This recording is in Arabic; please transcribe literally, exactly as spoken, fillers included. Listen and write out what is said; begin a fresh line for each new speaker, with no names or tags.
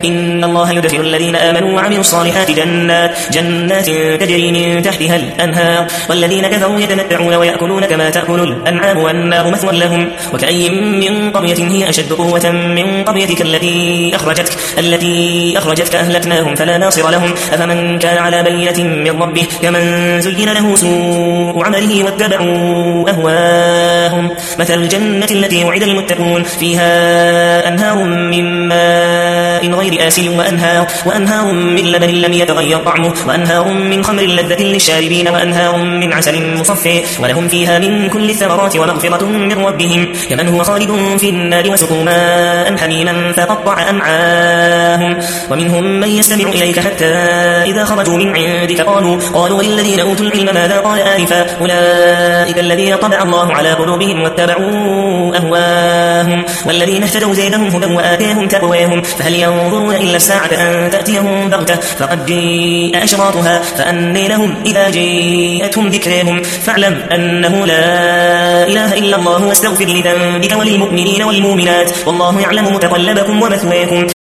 إن الله يدخل الذين آمنوا وعملوا الصالحات جنات جنات تجري من تحتها الأنهار والذين كفروا يتمتعون ويأكلون كما تأكل الأنعام والنار مثوى لهم وكأي من قرية هي أشد قوة من قريتك التي أخرجتك التي أخرجتك أهلكناهم فلا ناصر لهم أفمن كان على بينة من ربه كمن زين له سوء عمله واتبعوا أهواهم مثل الجنة التي وعد المتقون فيها أنهار من ماء غير آسن وأنهار, وأنهار من لبن لم يتغير طعمه وأنهار من خمر لذة للشاربين وأنهار من عسل مصفى ولهم فيها من كل الثمرات ومغفرة من ربهم كمن هو خالد في النار وسقوا ماء حميما فقطع أمعاهم ومنهم من يستمع إليك حتى إذا خرجوا من عندك قالوا قالوا للذين أوتوا العلم ماذا قال آنفا أولئك الذين طبع الله على قلوبهم واتبعوا أهواهم والذين اهتدوا زيدهم هدى وآتيهم تقواهم فهل ينظرون إلا الساعة أن تأتيهم بغتة فقد جاء أشراطها فأني لهم إذا جاءتهم ذكرهم فاعلم أنه لا إله إلا الله واستغفر لذنبك وللمؤمنين والمؤمنات والله يعلم متقلبكم ومثواكم